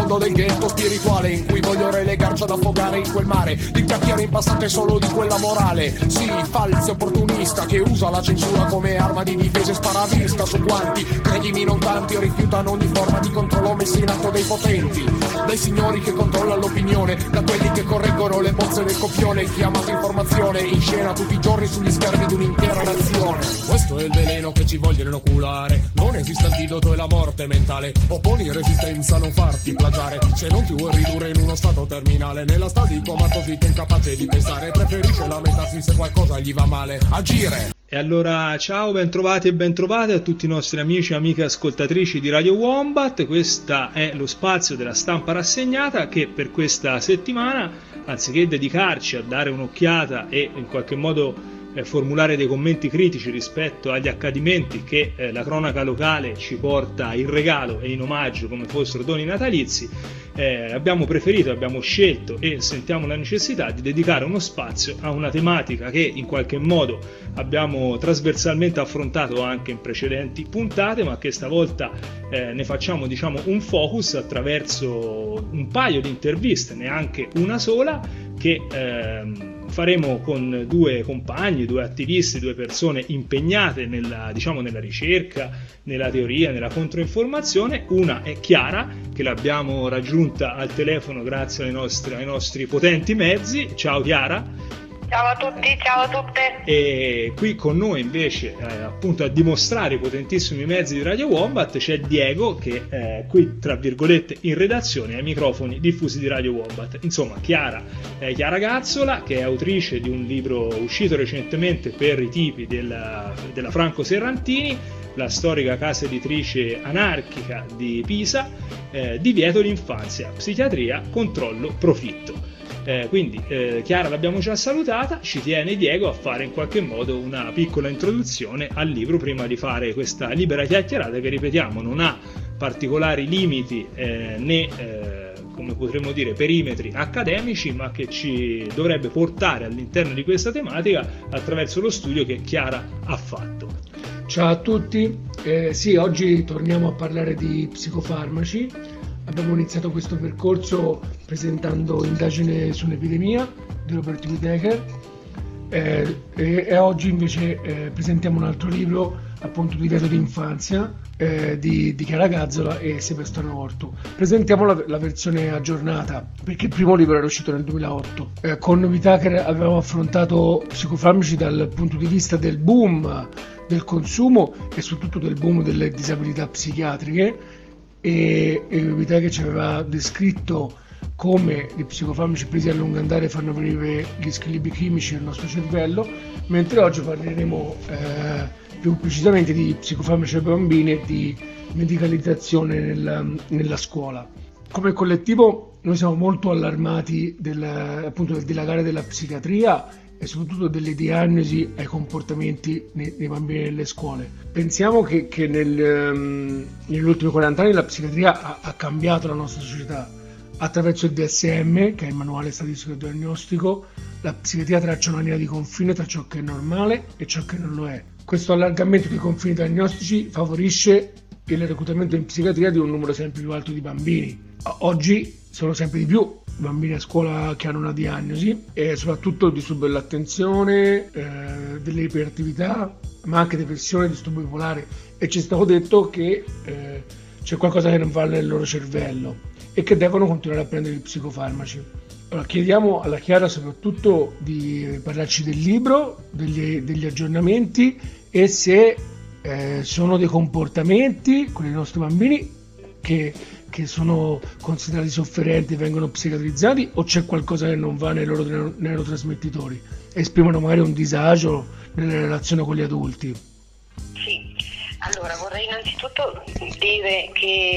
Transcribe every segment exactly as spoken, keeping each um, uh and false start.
mondo del ghetto spirituale in cui voglio relegarci ad affogare in quel mare di chiacchiere impastate solo di quella morale. Sì, falso opportunista che usa la censura come arma di difesa e spara a vista su quanti, credimi non tanti, o rifiutano ogni forma di controllo messo in atto dai potenti, dai signori che controllano l'opinione, da quelli che correggono le bozze del copione, chiamato informazione in scena tutti i giorni sugli schermi di un'intera nazione. Questo è il veleno che ci vogliono inoculare, non esiste antidoto e la morte mentale, opponi resistenza, non farti plagiare, se non ti vuoi ridurre in uno stato terminale, nella stadio comatosito incapace di pensare, preferisce lamentarsi se qualcosa gli va male, agire. E allora ciao, bentrovati e bentrovate a tutti i nostri amici e amiche ascoltatrici di Radio Wombat. Questo è lo spazio della stampa rassegnata che per questa settimana, anziché dedicarci a dare un'occhiata e in qualche modo eh, formulare dei commenti critici rispetto agli accadimenti che eh, la cronaca locale ci porta in regalo e in omaggio come fossero doni natalizi, eh, abbiamo preferito, abbiamo scelto e sentiamo la necessità di dedicare uno spazio a una tematica che in qualche modo abbiamo trasversalmente affrontato anche in precedenti puntate, ma che stavolta eh, ne facciamo diciamo un focus attraverso un paio di interviste, neanche una sola, che ehm, faremo con due compagni, due attivisti, due persone impegnate nella, diciamo, nella ricerca, nella teoria, nella controinformazione. Una è Chiara, che l'abbiamo raggiunta al telefono grazie ai nostri, ai nostri potenti mezzi. Ciao Chiara. Ciao a tutti, ciao a tutte. E qui con noi invece eh, appunto a dimostrare i potentissimi mezzi di Radio Wombat c'è Diego, che è qui tra virgolette in redazione ai microfoni diffusi di Radio Wombat. Insomma, Chiara è Chiara Gazzola, che è autrice di un libro uscito recentemente per i tipi della, della Franco Serrantini, la storica casa editrice anarchica di Pisa, eh, Divieto l'infanzia, psichiatria, controllo, profitto. Eh, quindi eh, Chiara l'abbiamo già salutata, ci tiene Diego a fare in qualche modo una piccola introduzione al libro prima di fare questa libera chiacchierata che, ripetiamo, non ha particolari limiti eh, né eh, come potremmo dire perimetri accademici, ma che ci dovrebbe portare all'interno di questa tematica attraverso lo studio che Chiara ha fatto. Ciao a tutti, eh, sì, oggi torniamo a parlare di psicofarmaci. Abbiamo iniziato questo percorso presentando Indagine sull'epidemia di Robert Whittaker eh, e, e oggi invece eh, presentiamo un altro libro, appunto Divieto d'infanzia eh, di, di Chiara Gazzola e Sebastiano Ortu. Presentiamo la, la versione aggiornata perché il primo libro era uscito nel duemilaotto. Eh, con Whittaker avevamo affrontato psicofarmaci dal punto di vista del boom del consumo e soprattutto del boom delle disabilità psichiatriche, e, e Whittaker ci aveva descritto come gli psicofarmaci presi a lungo andare fanno venire gli squilibri chimici nel nostro cervello, mentre oggi parleremo eh, più precisamente di psicofarmaci per bambini e di medicalizzazione nella, nella scuola. Come collettivo noi siamo molto allarmati del, appunto, del dilagare della psichiatria e soprattutto delle diagnosi ai comportamenti nei, nei bambini nelle scuole. Pensiamo che, che nel, um, negli ultimi quaranta anni la psichiatria ha, ha cambiato la nostra società attraverso il D S M, che è il manuale statistico e diagnostico. La psichiatria traccia una linea di confine tra ciò che è normale e ciò che non lo è. Questo allargamento dei confini diagnostici favorisce il reclutamento in psichiatria di un numero sempre più alto di bambini. Oggi sono sempre di più bambini a scuola che hanno una diagnosi e soprattutto disturbo dell'attenzione, eh, delle iperattività, ma anche depressione, disturbo bipolare, e ci è stato detto che eh, c'è qualcosa che non va nel loro cervello e che devono continuare a prendere i psicofarmaci. Allora, chiediamo alla Chiara soprattutto di parlarci del libro, degli, degli aggiornamenti e se eh, sono dei comportamenti, quelli dei nostri bambini, che che sono considerati sofferenti e vengono psichiatrizzati, o c'è qualcosa che non va nei loro neurotrasmettitori, esprimono magari un disagio nelle relazioni con gli adulti? Sì, allora vorrei innanzitutto dire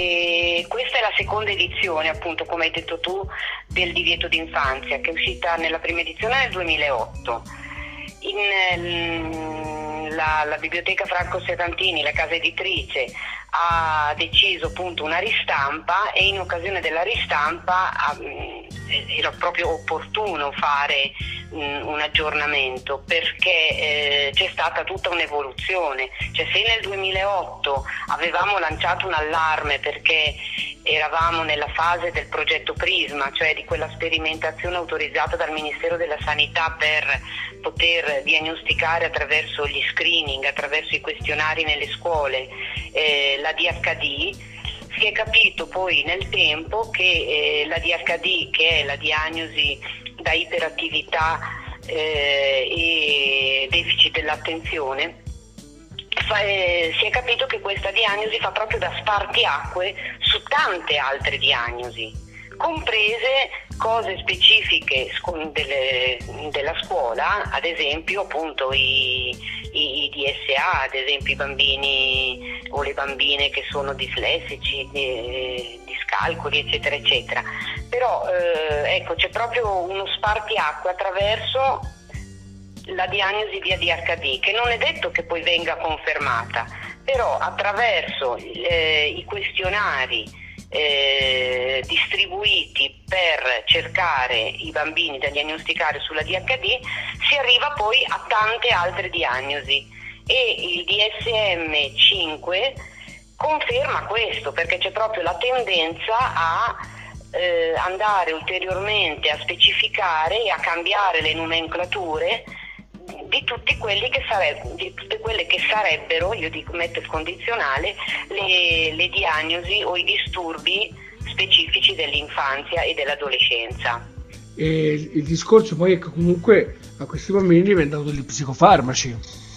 che questa è la seconda edizione, appunto come hai detto tu, del Divieto d'infanzia, che è uscita nella prima edizione nel duemilaotto. In, la, la biblioteca Franco Serrantini, la casa editrice, ha deciso appunto una ristampa e in occasione della ristampa ha, era proprio opportuno fare mh, un aggiornamento, perché eh, c'è stata tutta un'evoluzione. Cioè, se nel duemilaotto avevamo lanciato un allarme perché eravamo nella fase del progetto Prisma, cioè di quella sperimentazione autorizzata dal Ministero della Sanità per poter diagnosticare attraverso gli screening, attraverso i questionari nelle scuole, eh, la D H D, si è capito poi nel tempo che eh, la D H D, che è la diagnosi da iperattività eh, e deficit dell'attenzione, fa, eh, si è capito che questa diagnosi fa proprio da spartiacque su tante altre diagnosi, comprese cose specifiche delle, della scuola, ad esempio appunto i, i, i D S A, ad esempio i bambini o le bambine che sono dislessici, di, discalcoli, eccetera eccetera. Però eh, ecco, c'è proprio uno spartiacque attraverso la diagnosi di A D H D, che non è detto che poi venga confermata, però attraverso eh, i questionari Eh, distribuiti per cercare i bambini da diagnosticare sulla D H D, si arriva poi a tante altre diagnosi, e il D S M cinque conferma questo, perché c'è proprio la tendenza a eh, andare ulteriormente a specificare e a cambiare le nomenclature di tutti quelli che sarebbero, di tutte quelle che sarebbero, io dico, metto il condizionale, le, le diagnosi o i disturbi specifici dell'infanzia e dell'adolescenza. E il discorso poi è che comunque a questi bambini diventano degli psicofarmaci.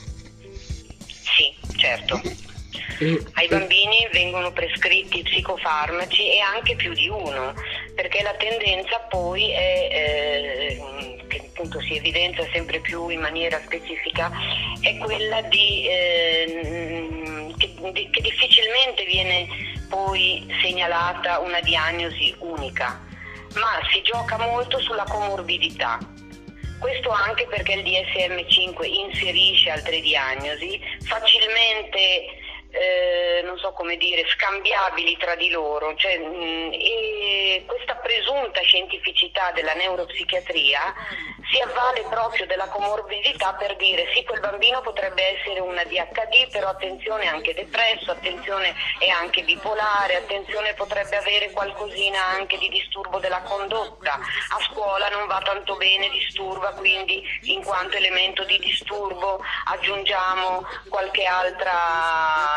Sì, certo. E, Ai bambini vengono prescritti psicofarmaci, e anche più di uno, perché la tendenza poi è, eh, che appunto si evidenzia sempre più in maniera specifica, è quella di, eh, che, di che difficilmente viene poi segnalata una diagnosi unica, ma si gioca molto sulla comorbidità. Questo anche perché il D S M cinque inserisce altre diagnosi facilmente Eh, non so come dire, scambiabili tra di loro, cioè, mh, e questa presunta scientificità della neuropsichiatria si avvale proprio della comorbidità per dire sì, quel bambino potrebbe essere una D H D, però attenzione, è anche depresso, attenzione, è anche bipolare, attenzione, potrebbe avere qualcosina anche di disturbo della condotta, a scuola non va tanto bene, disturba, quindi in quanto elemento di disturbo aggiungiamo qualche altra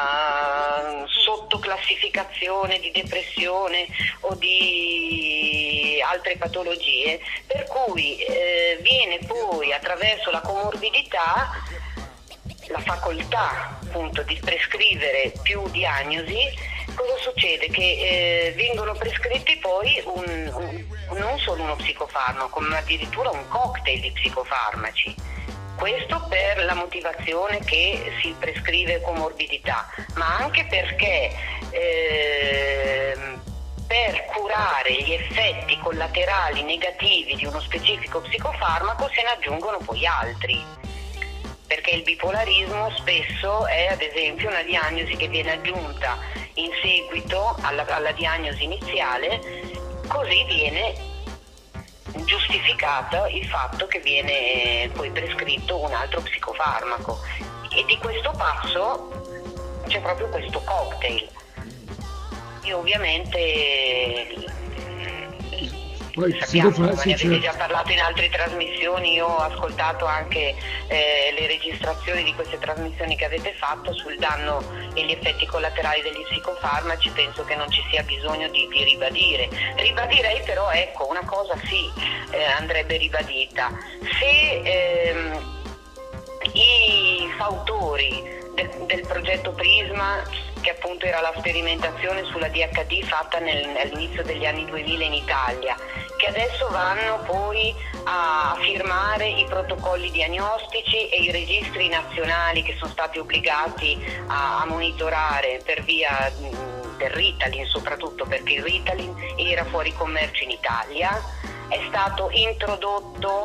sottoclassificazione di depressione o di altre patologie, per cui eh, viene poi attraverso la comorbidità la facoltà appunto di prescrivere più diagnosi. Cosa succede? Che eh, vengono prescritti poi un, un, non solo uno psicofarmaco, ma addirittura un cocktail di psicofarmaci. Questo per la motivazione che si prescrive comorbidità, ma anche perché eh, per curare gli effetti collaterali negativi di uno specifico psicofarmaco se ne aggiungono poi altri. Perché il bipolarismo spesso è ad esempio una diagnosi che viene aggiunta in seguito alla, alla diagnosi iniziale, così viene giustificato il fatto che viene poi prescritto un altro psicofarmaco, e di questo passo c'è proprio questo cocktail. E ovviamente poi sappiamo, fa, ne sì, avete certo. già parlato in altre trasmissioni, io ho ascoltato anche eh, le registrazioni di queste trasmissioni che avete fatto sul danno e gli effetti collaterali degli psicofarmaci, penso che non ci sia bisogno di, di ribadire. Ribadirei però, ecco, una cosa sì eh, andrebbe ribadita: se ehm, i fautori del, del progetto Prisma, che appunto era la sperimentazione sulla D H D fatta nel, all'inizio degli anni duemila in Italia, che adesso vanno poi a firmare i protocolli diagnostici e i registri nazionali che sono stati obbligati a, a monitorare per via mh, del Ritalin, soprattutto perché il Ritalin era fuori commercio in Italia, è stato introdotto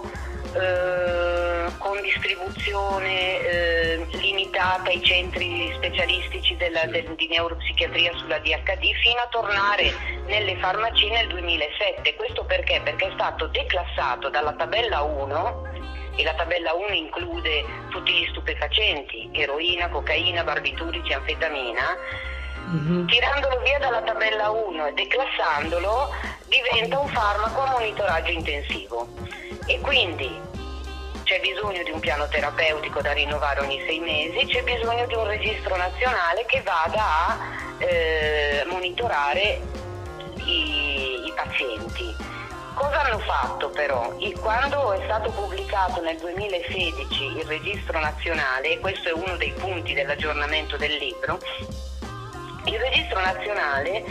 eh, con distribuzione eh, limitata ai centri specialistici della, del, di neuropsichiatria sulla D H D, fino a tornare nelle farmacie nel duemilasette. Questo perché? Perché è stato declassato dalla tabella uno, e la tabella uno include tutti gli stupefacenti, eroina, cocaina, barbiturici, anfetamina. Mm-hmm. Tirandolo via dalla tabella uno e declassandolo diventa un farmaco a monitoraggio intensivo, e quindi c'è bisogno di un piano terapeutico da rinnovare ogni sei mesi, c'è bisogno di un registro nazionale che vada a eh, monitorare i, i pazienti. Cosa hanno fatto però? Quando è stato pubblicato nel duemilasedici il registro nazionale, e questo è uno dei punti dell'aggiornamento del libro, il registro nazionale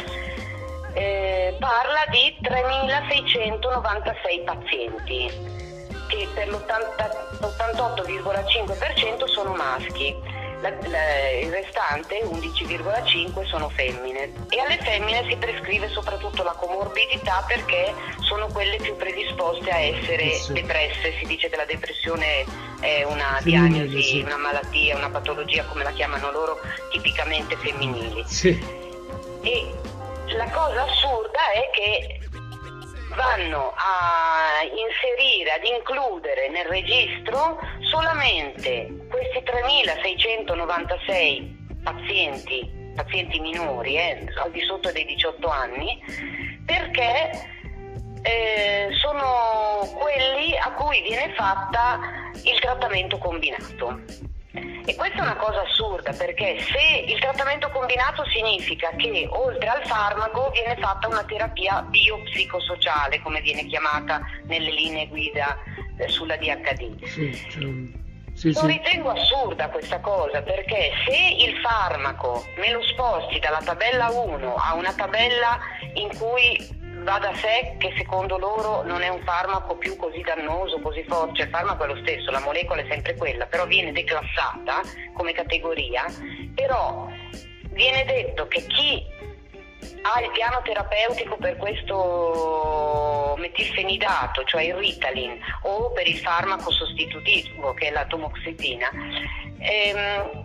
eh, parla di tremilaseicentonovantasei pazienti, che per l'ottantotto virgola cinque per cento sono maschi. La, la, il restante undici virgola cinque sono femmine, e alle femmine si prescrive soprattutto la comorbidità, perché sono quelle più predisposte a essere sì. depresse. Si dice che la depressione è una femminile, diagnosi, sì. una malattia, una patologia, come la chiamano loro, tipicamente femminili. Sì. E la cosa assurda è che vanno a inserire, ad includere nel registro solamente questi tremilaseicentonovantasei pazienti, pazienti minori, eh, al di sotto dei diciotto anni, perché eh, sono quelli a cui viene fatta il trattamento combinato. E questa è una cosa assurda, perché se il trattamento combinato significa che oltre al farmaco viene fatta una terapia biopsicosociale, come viene chiamata nelle linee guida eh, sulla D H D. Sì, cioè, sì, Lo sì. ritengo assurda questa cosa, perché se il farmaco me lo sposti dalla tabella uno a una tabella in cui va da sé che secondo loro non è un farmaco più così dannoso, così forte, cioè il farmaco è lo stesso, la molecola è sempre quella, però viene declassata come categoria, però viene detto che chi ha il piano terapeutico per questo metilfenidato, cioè il Ritalin, o per il farmaco sostitutivo che è la tamoxitina, ehm,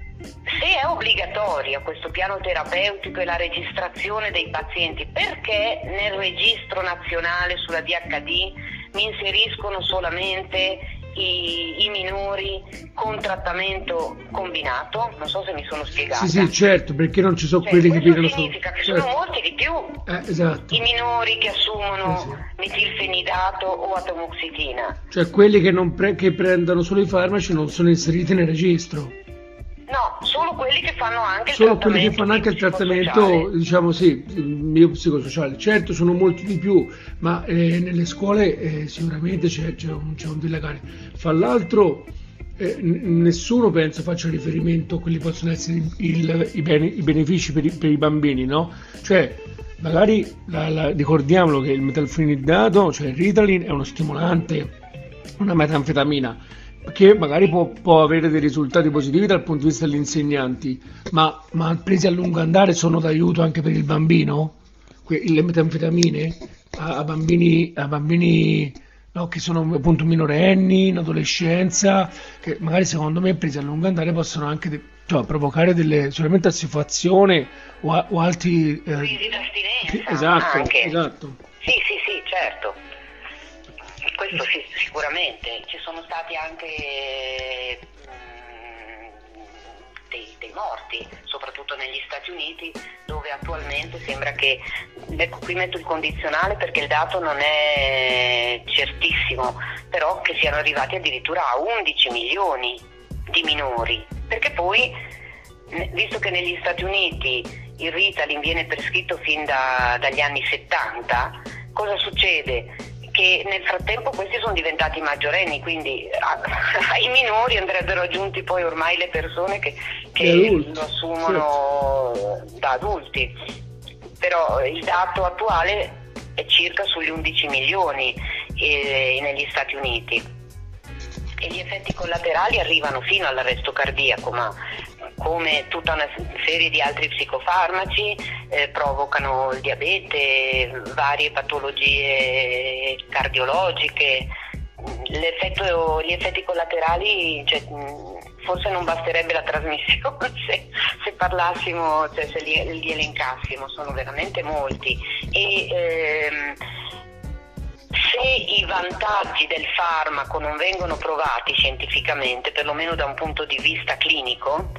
se è obbligatoria questo piano terapeutico e la registrazione dei pazienti, perché nel registro nazionale sulla D H D mi inseriscono solamente i, i minori con trattamento combinato? Non so se mi sono spiegata. Sì, sì, certo, perché non ci sono cioè, quelli che pigliano solo. Significa che certo. sono molti di più eh, esatto. i minori che assumono sì, sì. metilfenidato o atomoxitina. Cioè quelli che, non pre- che prendono solo i farmaci non sono inseriti nel registro. No, solo quelli che fanno anche il solo trattamento quelli che fanno anche il trattamento, diciamo sì, biopsicosociale. Certo, sono molti di più, ma eh, nelle scuole eh, sicuramente c'è, c'è, un, c'è un dilagare. Fra l'altro eh, n- nessuno penso faccia riferimento a quelli che possono essere il, il, i, bene, i benefici per i, per i bambini, no? Cioè, magari la, la, ricordiamolo che il metilfenidato, cioè il Ritalin, è uno stimolante, una metanfetamina, che magari può, può avere dei risultati positivi dal punto di vista degli insegnanti, ma, ma presi a lungo andare sono d'aiuto anche per il bambino? Que- le metanfetamine a, a bambini, a bambini no, che sono appunto minorenni, in adolescenza, che magari secondo me presi a lungo andare possono anche de- cioè, provocare delle solamente assuefazione o, a- o altri eh, crisi d'astinenza. Esatto, anche. esatto. Sì, sì, sì, certo. Questo sì, sicuramente. Ci sono stati anche mh, dei, dei morti, soprattutto negli Stati Uniti, dove attualmente sembra che, ecco, qui metto il condizionale perché il dato non è certissimo, però che siano arrivati addirittura a undici milioni di minori, perché poi, visto che negli Stati Uniti il Ritalin viene prescritto fin da, dagli anni settanta, cosa succede? Che nel frattempo questi sono diventati maggiorenni, quindi a, ai minori andrebbero aggiunti poi ormai le persone che, che lo assumono sì. da adulti, però il dato attuale è circa sugli undici milioni eh, negli Stati Uniti, e gli effetti collaterali arrivano fino all'arresto cardiaco, ma come tutta una serie di altri psicofarmaci eh, provocano il diabete, varie patologie cardiologiche, l'effetto, gli effetti collaterali, cioè, forse non basterebbe la trasmissione se, se parlassimo, cioè se li, li elencassimo, sono veramente molti. E ehm, se i vantaggi del farmaco non vengono provati scientificamente, perlomeno da un punto di vista clinico,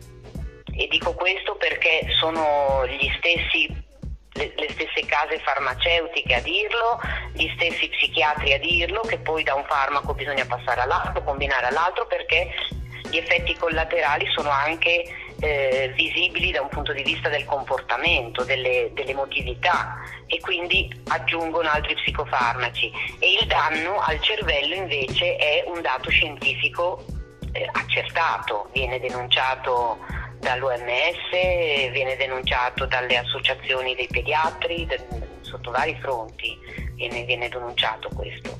e dico questo perché sono gli stessi le, le stesse case farmaceutiche a dirlo, gli stessi psichiatri a dirlo, che poi da un farmaco bisogna passare all'altro, combinare all'altro, perché gli effetti collaterali sono anche eh, visibili da un punto di vista del comportamento, delle, dell'emotività, e quindi aggiungono altri psicofarmaci. E il danno al cervello invece è un dato scientifico eh, accertato, viene denunciato dall'O M S, viene denunciato dalle associazioni dei pediatri, de, sotto vari fronti viene, viene denunciato questo.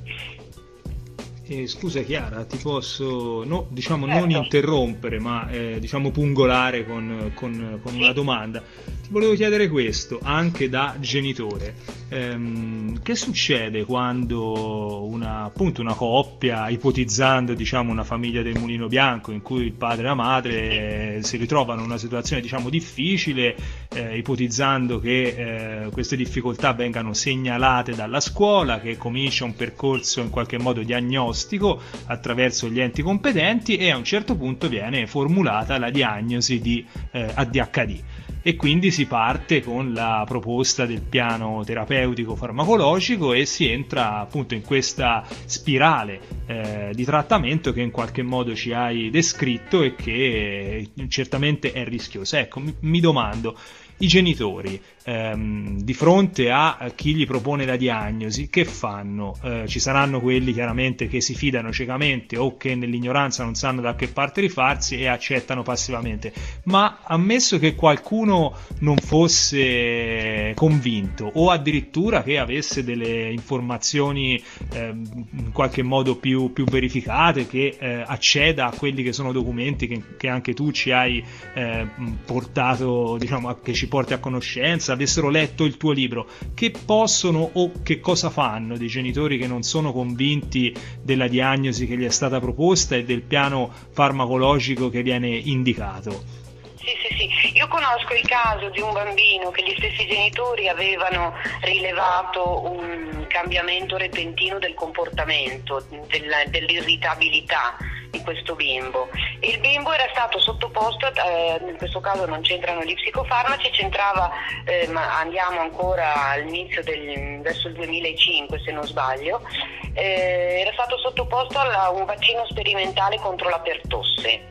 Eh, scusa Chiara, ti posso no, diciamo certo. non interrompere, ma eh, diciamo pungolare con, con, con sì. una domanda. Ti volevo chiedere questo, anche da genitore. Ehm, che succede quando una, appunto una coppia, ipotizzando diciamo una famiglia del Mulino Bianco in cui il padre e la madre eh, si ritrovano in una situazione diciamo difficile, eh, ipotizzando che eh, queste difficoltà vengano segnalate dalla scuola, che comincia un percorso in qualche modo diagnostico attraverso gli enti competenti, e a un certo punto viene formulata la diagnosi di eh, A D H D. E quindi si parte con la proposta del piano terapeutico farmacologico e si entra appunto in questa spirale eh, di trattamento che in qualche modo ci hai descritto e che eh, certamente è rischiosa. Ecco, mi, mi domando, i genitori ehm, di fronte a chi gli propone la diagnosi, che fanno? Eh, ci saranno quelli chiaramente che si fidano ciecamente o che nell'ignoranza non sanno da che parte rifarsi e accettano passivamente, ma ammesso che qualcuno non fosse convinto o addirittura che avesse delle informazioni eh, in qualche modo più, più verificate, che eh, acceda a quelli che sono documenti che, che anche tu ci hai eh, portato, diciamo, che ci porti a conoscenza, avessero letto il tuo libro, che possono o che cosa fanno dei genitori che non sono convinti della diagnosi che gli è stata proposta e del piano farmacologico che viene indicato? Sì, sì, sì. Io conosco il caso di un bambino che gli stessi genitori avevano rilevato un cambiamento repentino del comportamento, della, dell'irritabilità di questo bimbo, e il bimbo era stato sottoposto, eh, in questo caso non c'entrano gli psicofarmaci, c'entrava, eh, ma andiamo ancora all'inizio del, verso il duemilacinque se non sbaglio, eh, era stato sottoposto a un vaccino sperimentale contro la pertosse.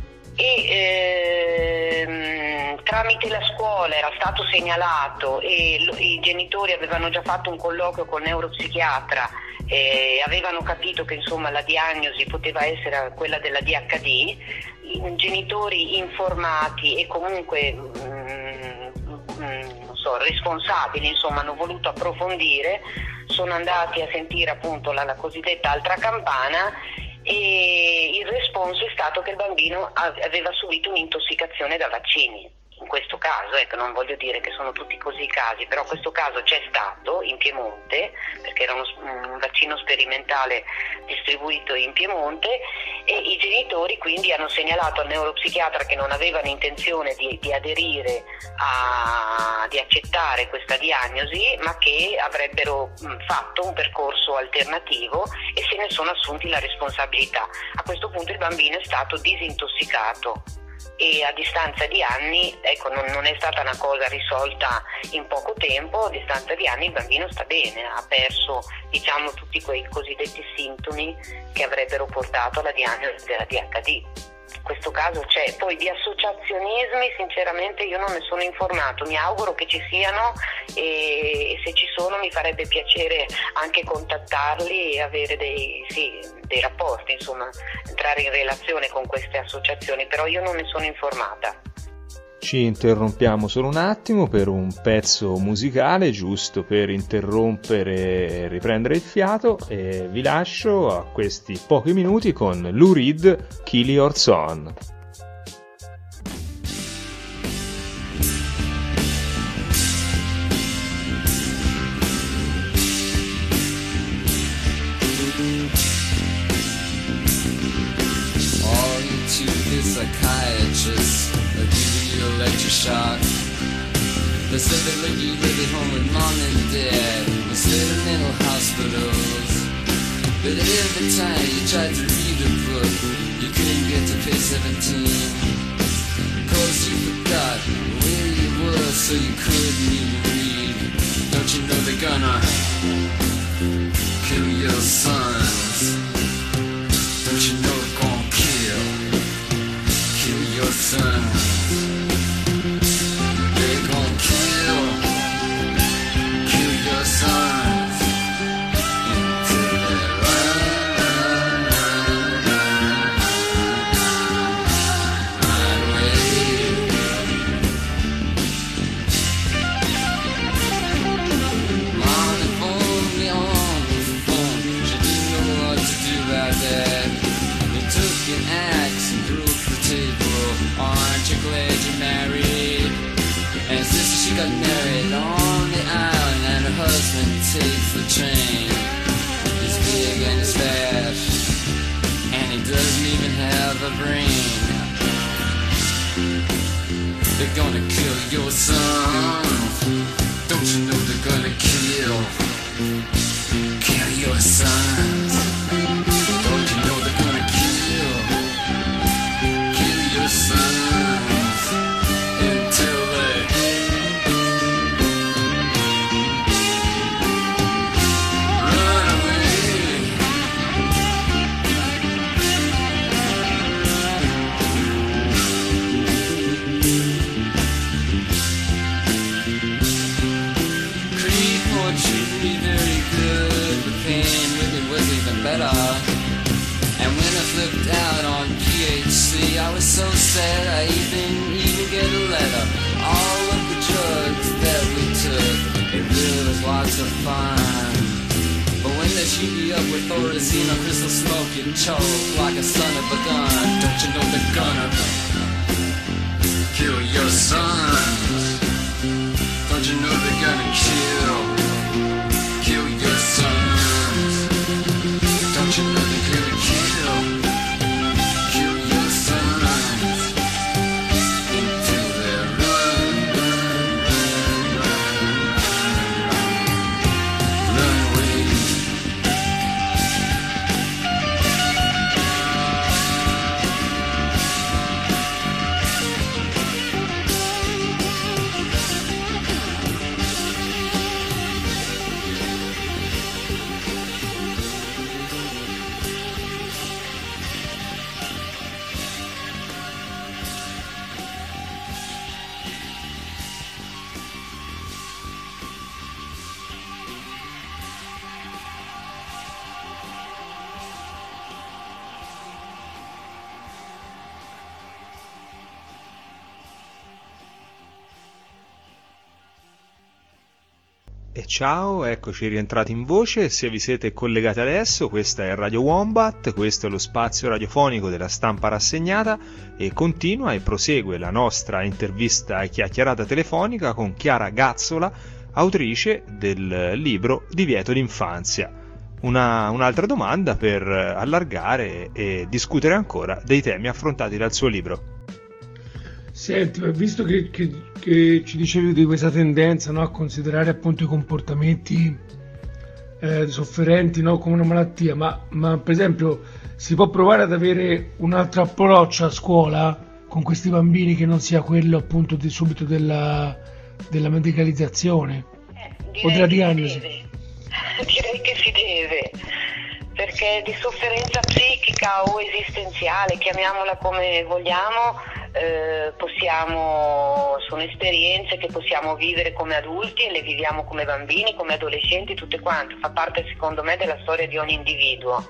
E ehm, tramite la scuola era stato segnalato e lo, i genitori avevano già fatto un colloquio col neuropsichiatra e avevano capito che insomma la diagnosi poteva essere quella della D H D. I genitori informati e comunque mm, mm, non so, responsabili insomma hanno voluto approfondire, sono andati a sentire appunto la, la cosiddetta altra campana, e il responso è stato che il bambino aveva subito un'intossicazione da vaccini. In questo caso, ecco, non voglio dire che sono tutti così i casi, però questo caso c'è stato in Piemonte, perché era uno, un vaccino sperimentale distribuito in Piemonte, e i genitori quindi hanno segnalato al neuropsichiatra che non avevano intenzione di, di aderire a, di accettare questa diagnosi, ma che avrebbero fatto un percorso alternativo e se ne sono assunti la responsabilità. A questo punto il bambino è stato disintossicato e a distanza di anni, ecco, non, non è stata una cosa risolta in poco tempo, a distanza di anni il bambino sta bene, ha perso diciamo tutti quei cosiddetti sintomi che avrebbero portato alla diagnosi della D H D. Questo caso c'è. Poi di associazionismi sinceramente io non ne sono informato, mi auguro che ci siano e, e se ci sono mi farebbe piacere anche contattarli e avere dei, sì, dei rapporti, insomma entrare in relazione con queste associazioni, però io non ne sono informata. Ci interrompiamo solo un attimo per un pezzo musicale, giusto per interrompere e riprendere il fiato, e vi lascio a questi pochi minuti con Lou Reed, Kill Your Son. They said they'd let you live at home with mom and dad instead of mental hospitals. But every time you tried to read a book, you couldn't get to page seventeen. Cause you forgot where you were, so you couldn't even read. Don't you know they're gonna kill your sons? Don't you know they're gonna kill, kill your sons? They're gonna kill, kill your sons until they run, run, run, run, run away. Mom informed me on the phone, she didn't know what to do about that. They took an axe and broke the table. Aren't you glad you're married? And sister, she got married on the island, and her husband takes the train. He's big and he's fat, and he doesn't even have a brain. They're gonna kill your sons. Don't you know they're gonna kill, kill your sons? Don't you know they're gonna kill, kill your sons until they run away. Creed poetry very good, but pain really was even better. And when I flipped out on P H C, I was so sad I even even get a letter. All of the drugs that we took, it really was lots of fun. But when they shoot you up with Thorazine or crystal smoke, you choke like a son of a gun. Don't you know they're gonna kill your sons? Don't you know they're gonna kill, kill your sons? Don't you know they're gonna kill, kill your sons until they run, run, run, run, run away. E ciao, eccoci rientrati in voce. Se vi siete collegati adesso, questa è Radio Wombat, questo è lo spazio radiofonico della Stampa Rassegnata e continua e prosegue la nostra intervista e chiacchierata telefonica con Chiara Gazzola, autrice del libro Divieto d'infanzia. Una, un'altra domanda per allargare e discutere ancora dei temi affrontati dal suo libro. Senti, visto che, che, che ci dicevi di questa tendenza, no, a considerare appunto i comportamenti eh, sofferenti, no, come una malattia, ma, ma per esempio si può provare ad avere un altro approccio a scuola con questi bambini che non sia quello appunto di subito della, della medicalizzazione eh, o della diagnosi? Direi che si deve, perché di sofferenza psichica o esistenziale, chiamiamola come vogliamo, Eh, possiamo, sono esperienze che possiamo vivere come adulti e le viviamo come bambini, come adolescenti, tutte quante, fa parte secondo me della storia di ogni individuo.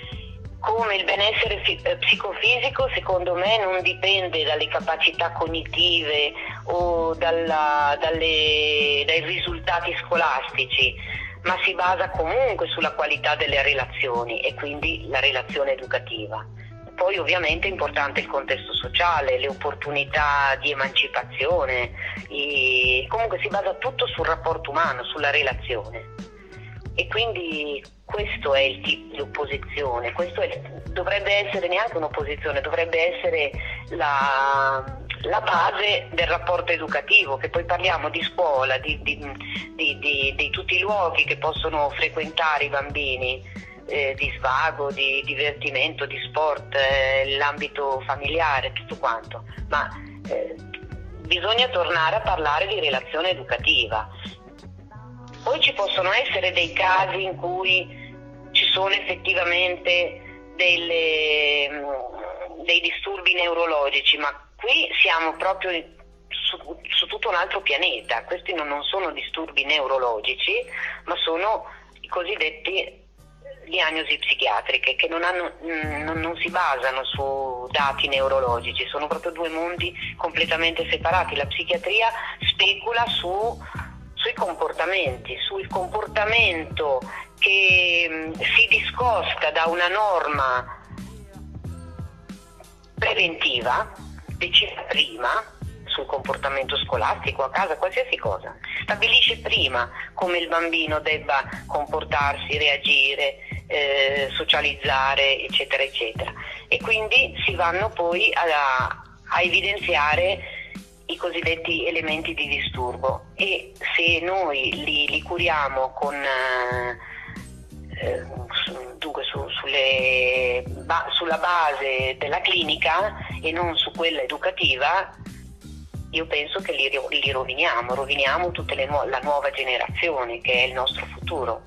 Come il benessere fi- psicofisico secondo me non dipende dalle capacità cognitive o dalla, dalle, dai risultati scolastici, ma si basa comunque sulla qualità delle relazioni e quindi la relazione educativa. Poi ovviamente è importante il contesto sociale, le opportunità di emancipazione, i... comunque si basa tutto sul rapporto umano, sulla relazione. E quindi questo è il tipo di opposizione, questo è... dovrebbe essere neanche un'opposizione, dovrebbe essere la... la base del rapporto educativo, che poi parliamo di scuola, di, di, di, di, di tutti i luoghi che possono frequentare i bambini, eh, di svago, di divertimento, di sport, eh, l'ambito familiare, tutto quanto, ma eh, bisogna tornare a parlare di relazione educativa. Poi ci possono essere dei casi in cui ci sono effettivamente delle, dei disturbi neurologici, ma qui siamo proprio su, su tutto un altro pianeta. Questi non, non sono disturbi neurologici, ma sono i cosiddetti diagnosi psichiatriche, che non, hanno, non, non si basano su dati neurologici, sono proprio due mondi completamente separati. La psichiatria specula su, sui comportamenti, sul comportamento che mh, si discosta da una norma preventiva decisa prima sul comportamento scolastico, a casa, qualsiasi cosa. Stabilisce prima come il bambino debba comportarsi, reagire, eh, socializzare, eccetera, eccetera. E quindi si vanno poi a, a evidenziare i cosiddetti elementi di disturbo, e se noi li, li curiamo con eh, dunque su, sulle, ba, sulla base della clinica e non su quella educativa, io penso che li, li roviniamo, roviniamo tutta le nu- la nuova generazione che è il nostro futuro.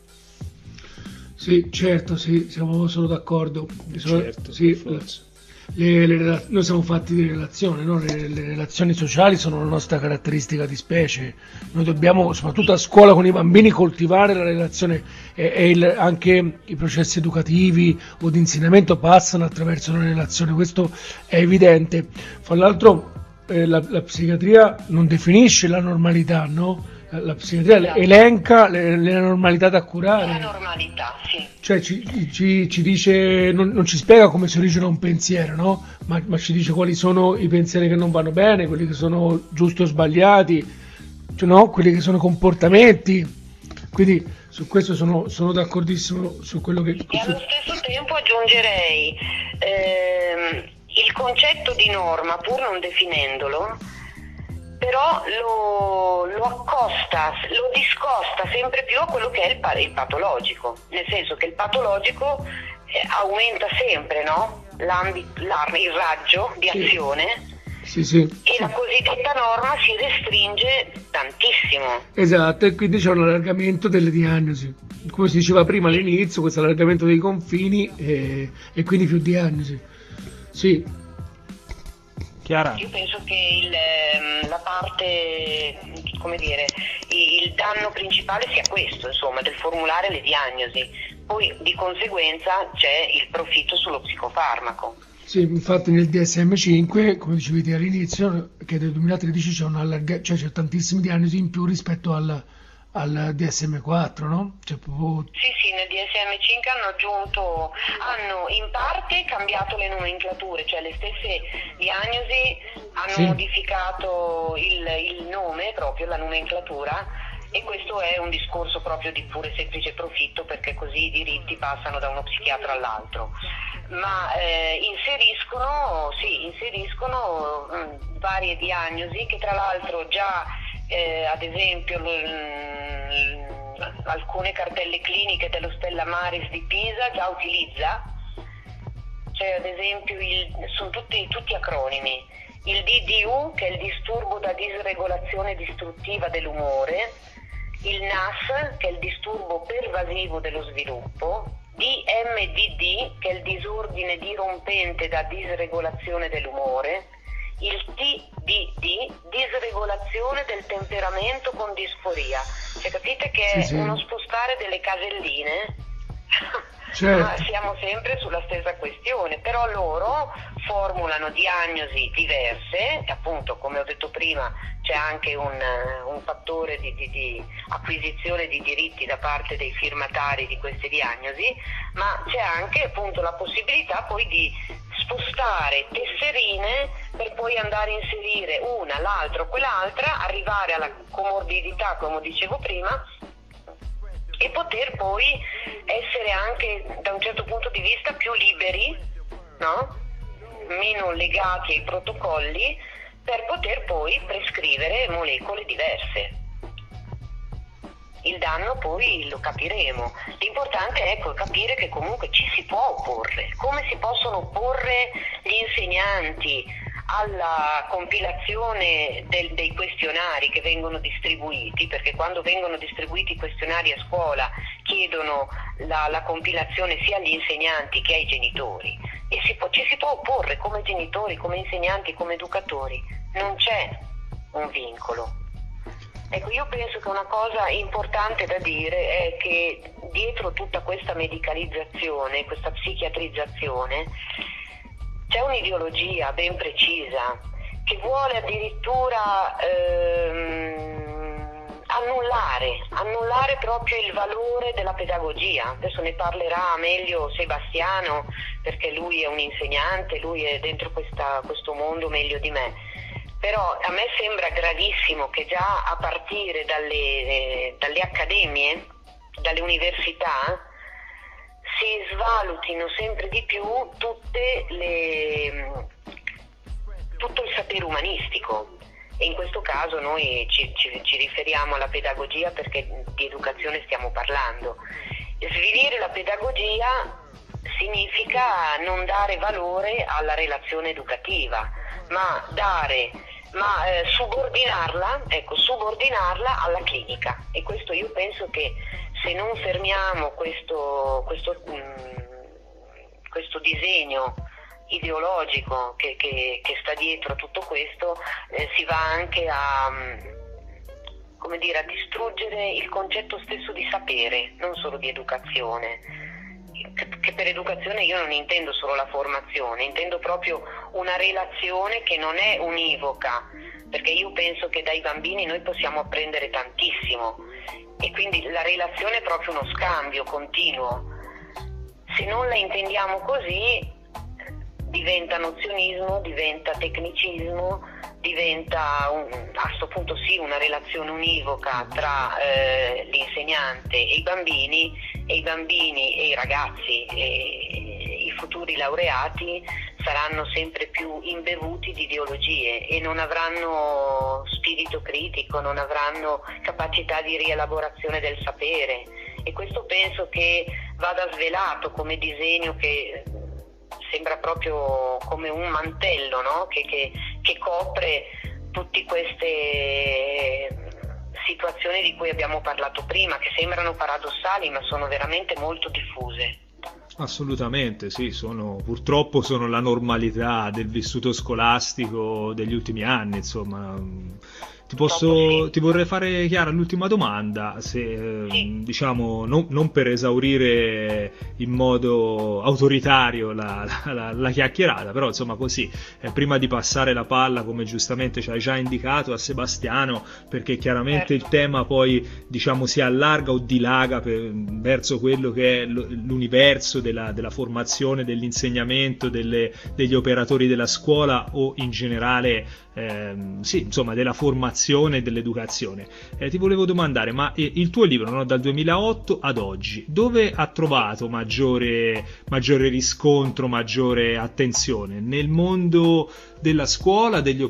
Sì, certo, sì, siamo solo d'accordo. Certo, sì, forza. Le, le, noi siamo fatti di relazione, no? le, le relazioni sociali sono la nostra caratteristica di specie. Noi dobbiamo, soprattutto a scuola con i bambini, coltivare la relazione, e, e il, anche i processi educativi o di insegnamento passano attraverso la relazione, questo è evidente. Fra l'altro eh, la, la psichiatria non definisce la normalità, no? La, la psichiatria esatto. elenca le, le normalità da curare. La normalità, sì. Cioè ci, ci, ci dice, non, non ci spiega come si origina un pensiero, no? Ma, ma ci dice quali sono i pensieri che non vanno bene, quelli che sono giusti o sbagliati, cioè, no? Quelli che sono comportamenti. Quindi su questo sono, sono d'accordissimo su quello che... E allo stesso tempo aggiungerei ehm, il concetto di norma, pur non definendolo, però lo, lo accosta, lo discosta sempre più a quello che è il, il patologico, nel senso che il patologico eh, aumenta sempre, no? L'ambito, il raggio di azione, sì, sì, e la cosiddetta norma si restringe tantissimo. Esatto, e quindi c'è un allargamento delle diagnosi, come si diceva prima all'inizio, questo allargamento dei confini e, e quindi più diagnosi. Sì. Chiara. Io penso che il, la parte, come dire, il danno principale sia questo, insomma, del formulare le diagnosi. Poi di conseguenza c'è il profitto sullo psicofarmaco. Sì, infatti nel D S M cinque, come dicevi te all'inizio, che nel duemilatredici c'è una larga, cioè c'è tantissime diagnosi in più rispetto al, al D S M quattro, no? Cioè, proprio... Sì, sì, nel D S M cinque hanno aggiunto, hanno in parte cambiato le nomenclature, cioè le stesse diagnosi hanno sì. modificato il, il nome, proprio la nomenclatura, e questo è un discorso proprio di pure semplice profitto, perché così i diritti passano da uno psichiatra all'altro. Ma eh, inseriscono, sì, inseriscono mh, varie diagnosi che tra l'altro già eh, ad esempio l, l, alcune cartelle cliniche dello Stella Maris di Pisa già utilizza, cioè ad esempio il, sono tutti, tutti acronimi, il D D U che è il disturbo da disregolazione distruttiva dell'umore, il N A S che è il disturbo pervasivo dello sviluppo, D M D D che è il disordine dirompente da disregolazione dell'umore, il T D D, disregolazione del temperamento con disforia. Cioè, capite che è sì, sì. uno spostare delle caselline? Certo. Ma siamo sempre sulla stessa questione, però loro formulano diagnosi diverse, appunto come ho detto prima c'è anche un, un fattore di, di, di acquisizione di diritti da parte dei firmatari di queste diagnosi, ma c'è anche appunto la possibilità poi di spostare tesserine per poi andare a inserire una, l'altra o quell'altra, arrivare alla comorbidità come dicevo prima, e poter poi essere anche da un certo punto di vista più liberi, no? Meno legati ai protocolli, per poter poi prescrivere molecole diverse. Il danno poi lo capiremo. L'importante è ecco, capire che comunque ci si può opporre. Come si possono opporre gli insegnanti alla compilazione del, dei questionari che vengono distribuiti, perché quando vengono distribuiti i questionari a scuola chiedono la, la compilazione sia agli insegnanti che ai genitori, e si può, ci si può opporre come genitori, come insegnanti, come educatori, non c'è un vincolo. Ecco, io penso che una cosa importante da dire è che dietro tutta questa medicalizzazione, questa psichiatrizzazione, c'è un'ideologia ben precisa che vuole addirittura ehm, annullare, annullare proprio il valore della pedagogia. Adesso ne parlerà meglio Sebastiano, perché lui è un insegnante, lui è dentro questa, questo mondo meglio di me. Però a me sembra gravissimo che già a partire dalle, eh, dalle accademie, dalle università, si svalutino sempre di più tutte le, tutto il sapere umanistico, e in questo caso noi ci, ci, ci riferiamo alla pedagogia perché di educazione stiamo parlando. Svilire la pedagogia significa non dare valore alla relazione educativa, ma dare, ma eh, subordinarla, ecco, subordinarla alla clinica. E questo io penso che se non fermiamo questo, questo, mh, questo disegno ideologico che, che, che sta dietro a tutto questo, eh, si va anche a, mh, come dire, a distruggere il concetto stesso di sapere, non solo di educazione. Che per educazione io non intendo solo la formazione, intendo proprio una relazione che non è univoca, perché io penso che dai bambini noi possiamo apprendere tantissimo, e quindi la relazione è proprio uno scambio continuo. Se non la intendiamo così, diventa nozionismo, diventa tecnicismo, diventa un, a questo punto sì una relazione univoca tra eh, l'insegnante e i bambini, e i bambini e i ragazzi e i futuri laureati saranno sempre più imbevuti di ideologie e non avranno spirito critico, non avranno capacità di rielaborazione del sapere, e questo penso che vada svelato come disegno che sembra proprio come un mantello, no? che, che, che copre tutte queste situazioni di cui abbiamo parlato prima, che sembrano paradossali ma sono veramente molto diffuse. Assolutamente, sì, sono, purtroppo sono la normalità del vissuto scolastico degli ultimi anni, insomma. Ti posso, ti vorrei fare, Chiara, l'ultima domanda, se sì. diciamo non, non per esaurire in modo autoritario la, la, la chiacchierata, però insomma così, eh, prima di passare la palla, come giustamente ci hai già indicato, a Sebastiano, perché chiaramente certo. il tema poi diciamo si allarga o dilaga per, verso quello che è l'universo della, della formazione, dell'insegnamento, delle, degli operatori della scuola o in generale ehm, sì, insomma della formazione e dell'educazione. Eh, ti volevo domandare, ma eh, il tuo libro, no, dal duemilaotto ad oggi, dove ha trovato maggiore, maggiore riscontro, maggiore attenzione? Nel mondo della scuola, degli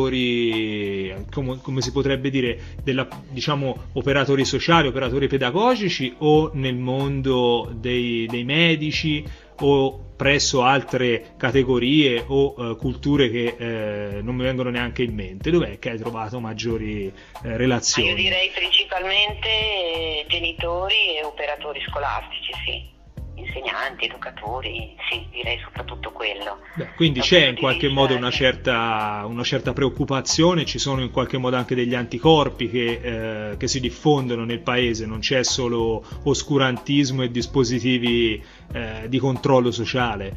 operatori, come, come si potrebbe dire, della, diciamo operatori sociali, operatori pedagogici, o nel mondo dei, dei medici, o presso altre categorie o uh, culture che eh, non mi vengono neanche in mente? Dov'è che hai trovato maggiori eh, relazioni? Io direi principalmente eh, genitori e operatori scolastici, sì. Insegnanti, educatori, sì, direi soprattutto quello. Beh, quindi c'è in qualche modo una certa, una certa preoccupazione, ci sono in qualche modo anche degli anticorpi che, eh, che si diffondono nel paese, non c'è solo oscurantismo e dispositivi eh, di controllo sociale.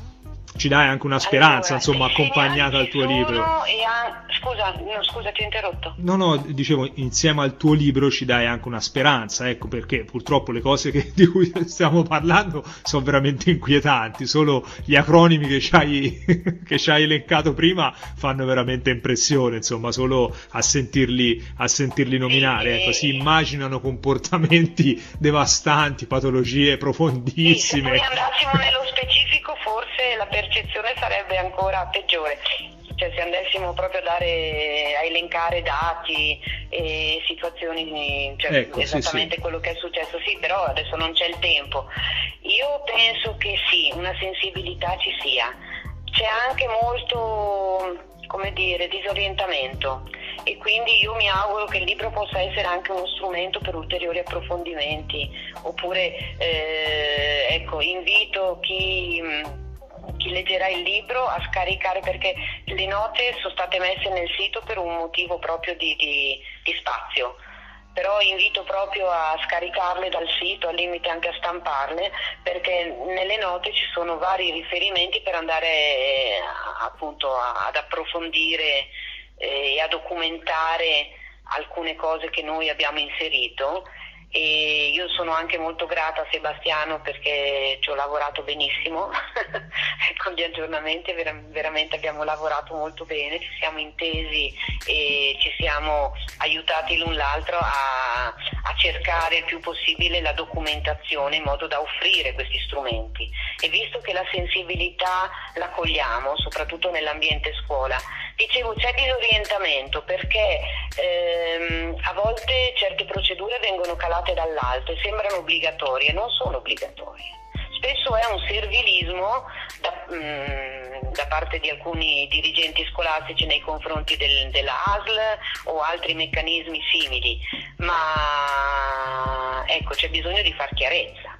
Ci dai anche una speranza, allora, insomma, accompagnata al tuo libro. E a... Scusa, no, scusa, ti ho interrotto. No, no, dicevo, insieme al tuo libro ci dai anche una speranza, ecco, perché purtroppo le cose che, di cui stiamo parlando sono veramente inquietanti, solo gli acronimi che ci hai, che ci hai elencato prima fanno veramente impressione, insomma, solo a sentirli, a sentirli nominare, ecco, si immaginano comportamenti devastanti, patologie profondissime. Sì, se poi andassimo nello specifico forse la percezione sarebbe ancora peggiore. Cioè, se andessimo proprio a dare, a elencare dati e situazioni, cioè ecco, esattamente sì, sì. quello che è successo, sì, però adesso non c'è il tempo. Io penso che sì, una sensibilità ci sia. C'è anche molto, come dire, disorientamento, e quindi io mi auguro che il libro possa essere anche uno strumento per ulteriori approfondimenti, oppure eh, ecco, invito chi, chi leggerà il libro a scaricare, perché le note sono state messe nel sito per un motivo proprio di, di, di spazio. Però invito proprio a scaricarle dal sito, al limite anche a stamparle, perché nelle note ci sono vari riferimenti per andare appunto ad approfondire e a documentare alcune cose che noi abbiamo inserito. E io sono anche molto grata a Sebastiano perché ci ho lavorato benissimo con gli aggiornamenti, ver- veramente abbiamo lavorato molto bene, ci siamo intesi e ci siamo aiutati l'un l'altro a, a cercare il più possibile la documentazione in modo da offrire questi strumenti. E visto che la sensibilità la cogliamo, soprattutto nell'ambiente scuola, dicevo, c'è disorientamento perché ehm, a volte certe procedure vengono calate dall'alto e sembrano obbligatorie, non sono obbligatorie. Spesso è un servilismo da, mh, da parte di alcuni dirigenti scolastici nei confronti del, della A S L o altri meccanismi simili, ma ecco, c'è bisogno di far chiarezza,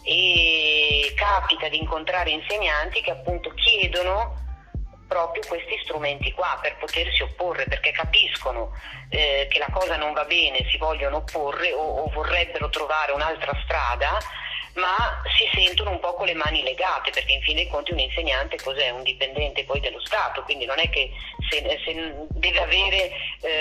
e capita di incontrare insegnanti che appunto chiedono proprio questi strumenti qua per potersi opporre, perché capiscono eh, che la cosa non va bene, si vogliono opporre o, o vorrebbero trovare un'altra strada, ma si sentono un po' con le mani legate, perché in fin dei conti un insegnante cos'è? Un dipendente poi dello Stato, quindi non è che se, se deve avere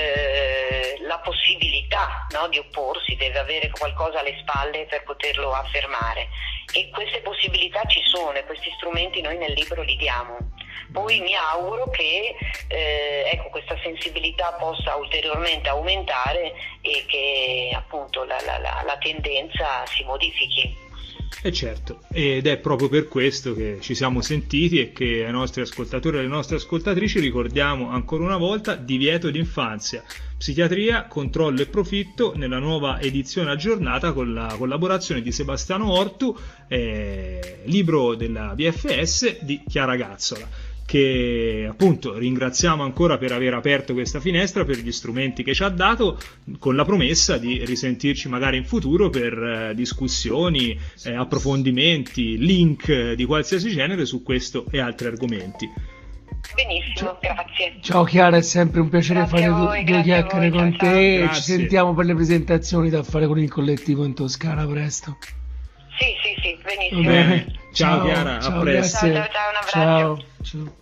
eh, la possibilità, no, di opporsi, deve avere qualcosa alle spalle per poterlo affermare, e queste possibilità ci sono e questi strumenti noi nel libro li diamo. Poi mi auguro che eh, ecco, questa sensibilità possa ulteriormente aumentare e che appunto la, la, la, la tendenza si modifichi. E certo, ed è proprio per questo che ci siamo sentiti e che ai nostri ascoltatori e alle nostre ascoltatrici ricordiamo ancora una volta Divieto d'infanzia, psichiatria, controllo e profitto, nella nuova edizione aggiornata con la collaborazione di Sebastiano Ortu, eh, libro della V F S di Chiara Gazzola, che appunto ringraziamo ancora per aver aperto questa finestra, per gli strumenti che ci ha dato, con la promessa di risentirci magari in futuro per eh, discussioni, eh, approfondimenti, link eh, di qualsiasi genere su questo e altri argomenti. Benissimo, ciao, grazie. Ciao Chiara, è sempre un piacere grazie fare voi, due chiacchiere con ciao, te ciao. E ci sentiamo per le presentazioni da fare con il collettivo in Toscana presto. Sì, sì, sì, benissimo. Bene. Ciao, ciao Chiara, ciao, a presto. Ciao, ciao, ciao, un abbraccio. Ciao, ciao.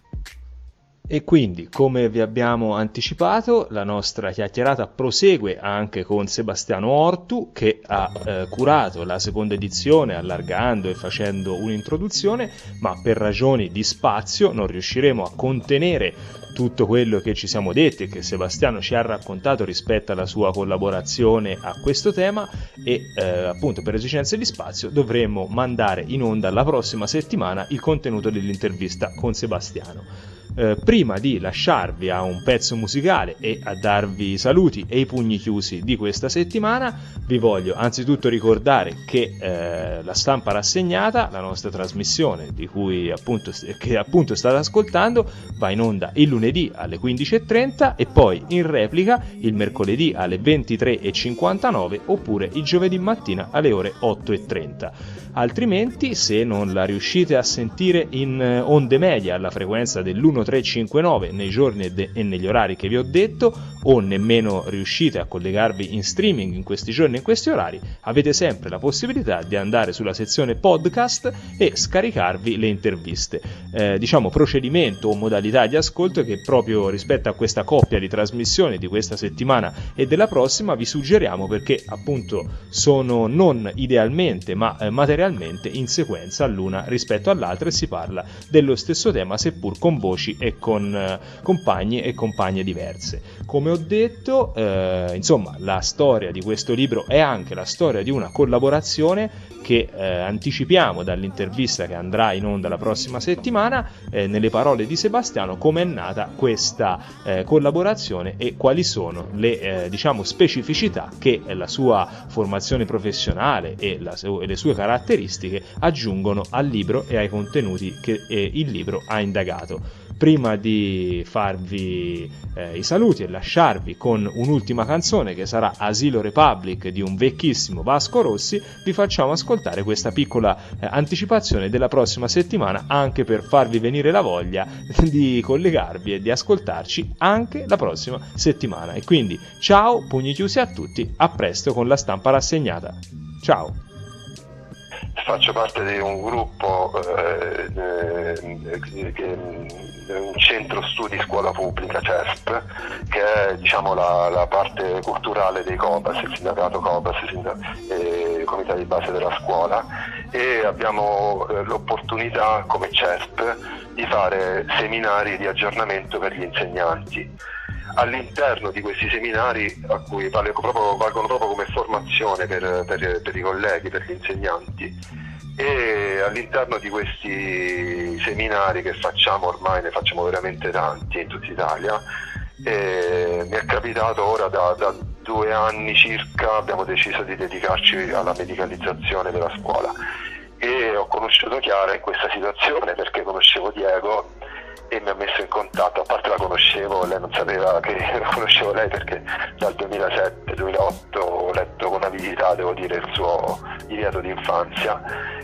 E quindi, come vi abbiamo anticipato, la nostra chiacchierata prosegue anche con Sebastiano Ortu, che ha eh, curato la seconda edizione allargando e facendo un'introduzione, ma per ragioni di spazio non riusciremo a contenere tutto quello che ci siamo detti e che Sebastiano ci ha raccontato rispetto alla sua collaborazione a questo tema, e eh, appunto per esigenze di spazio dovremo mandare in onda la prossima settimana il contenuto dell'intervista con Sebastiano. Eh, prima di lasciarvi a un pezzo musicale e a darvi i saluti e i pugni chiusi di questa settimana, vi voglio anzitutto ricordare che eh, la Stampa Rassegnata, la nostra trasmissione di cui appunto, che appunto state ascoltando, va in onda il lunedì alle quindici e trenta e poi in replica il mercoledì alle ventitré e cinquantanove oppure il giovedì mattina alle ore otto e trenta. Altrimenti, se non la riuscite a sentire in onde media alla frequenza dell'miltrecentocinquantanove nei giorni e, de- e negli orari che vi ho detto, o nemmeno riuscite a collegarvi in streaming in questi giorni e in questi orari, avete sempre la possibilità di andare sulla sezione podcast e scaricarvi le interviste. Eh, diciamo procedimento o modalità di ascolto che proprio rispetto a questa coppia di trasmissioni di questa settimana e della prossima vi suggeriamo, perché appunto sono non idealmente ma eh, materialmente in sequenza l'una rispetto all'altra e si parla dello stesso tema, seppur con voci e con eh, compagni e compagne diverse. Come ho detto, eh, insomma, la storia di questo libro è anche la storia di una collaborazione che eh, anticipiamo dall'intervista che andrà in onda la prossima settimana, eh, nelle parole di Sebastiano, come è nata nata questa eh, collaborazione e quali sono le eh, diciamo specificità che la sua formazione professionale e, la, e le sue caratteristiche aggiungono al libro e ai contenuti che eh, il libro ha indagato. Prima di farvi eh, i saluti e lasciarvi con un'ultima canzone che sarà Asilo Republic di un vecchissimo Vasco Rossi, vi facciamo ascoltare questa piccola eh, anticipazione della prossima settimana, anche per farvi venire la voglia di collegarvi e di ascoltarci anche la prossima settimana. E quindi ciao, pugni chiusi a tutti, a presto con la Stampa Rassegnata. Ciao! Faccio parte di un gruppo eh, eh, che un centro studi scuola pubblica, C E S P, che è diciamo la, la parte culturale dei COBAS, il sindacato COBAS, il comitato di base della scuola, e abbiamo eh, l'opportunità come C E S P di fare seminari di aggiornamento per gli insegnanti. All'interno di questi seminari, a cui valgono proprio, valgono proprio come formazione per, per, per i colleghi, per gli insegnanti, e all'interno di questi seminari che facciamo ormai, ne facciamo veramente tanti in tutta Italia, e mi è capitato ora da, da due anni circa, abbiamo deciso di dedicarci alla medicalizzazione della scuola, e ho conosciuto Chiara in questa situazione perché conoscevo Diego e mi ha messo in contatto. A parte la conoscevo, lei non sapeva che la conoscevo lei, perché dal duemilasette duemilaotto ho letto con avidità, devo dire, il suo divieto di infanzia,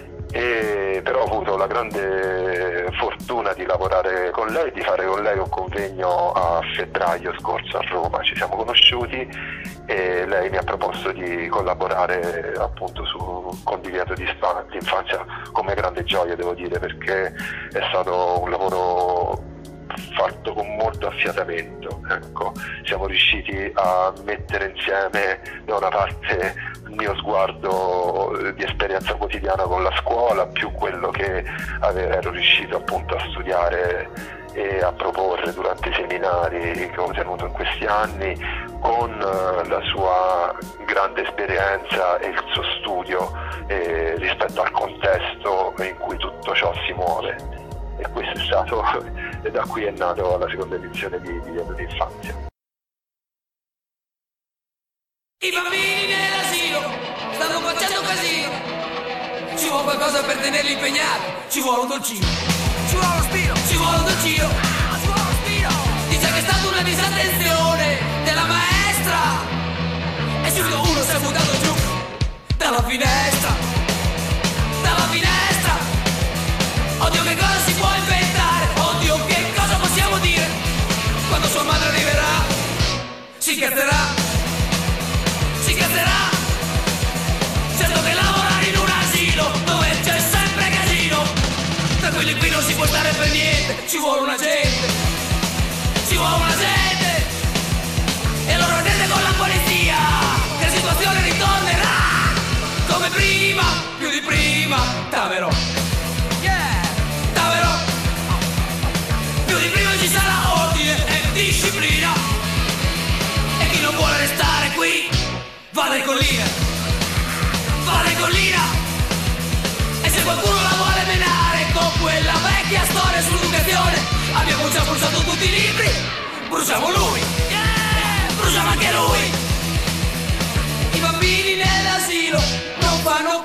e però ho avuto la grande fortuna di lavorare con lei, di fare con lei un convegno a febbraio scorso a Roma. Ci siamo conosciuti e lei mi ha proposto di collaborare appunto su, con divieto di infanzia, come grande gioia, devo dire, perché è stato un lavoro fatto con molto affiatamento. Ecco, siamo riusciti a mettere insieme da una parte il mio sguardo di esperienza quotidiana con la scuola, più quello che ero riuscito appunto a studiare e a proporre durante i seminari che ho tenuto in questi anni, con la sua grande esperienza e il suo studio eh, rispetto al contesto in cui tutto ciò si muove. E questo è stato, e da qui è nato la seconda edizione di Divieto di Infanzia. I bambini nell'asilo stanno facendo casino, ci vuole qualcosa per tenerli impegnati, ci vuole un dolcino, ci vuole uno spino, ci vuole un dolcino, ah, ci vuole uno spino. Dice che è stata una disattenzione della maestra e subito uno si è buttato giù dalla finestra, dalla finestra. Oddio, che cosa si può inventare, oddio, che cosa possiamo dire, quando sua madre arriverà si scherzerà. Certo che lavorare in un asilo dove c'è sempre casino, tranquilli, qui non si può stare per niente, ci vuole una gente, ci vuole una gente. E allora vedete con la polizia che la situazione ritornerà come prima, più di prima. Taverò, yeah, Taverò, più di prima ci sarà ordine e disciplina, e chi non vuole restare qui vada in collina, vada in collina. E se qualcuno la vuole menare con quella vecchia storia sull'educazione, abbiamo già bruciato tutti i libri, bruciamo lui, yeah, bruciamo anche lui. I bambini nell'asilo non fanno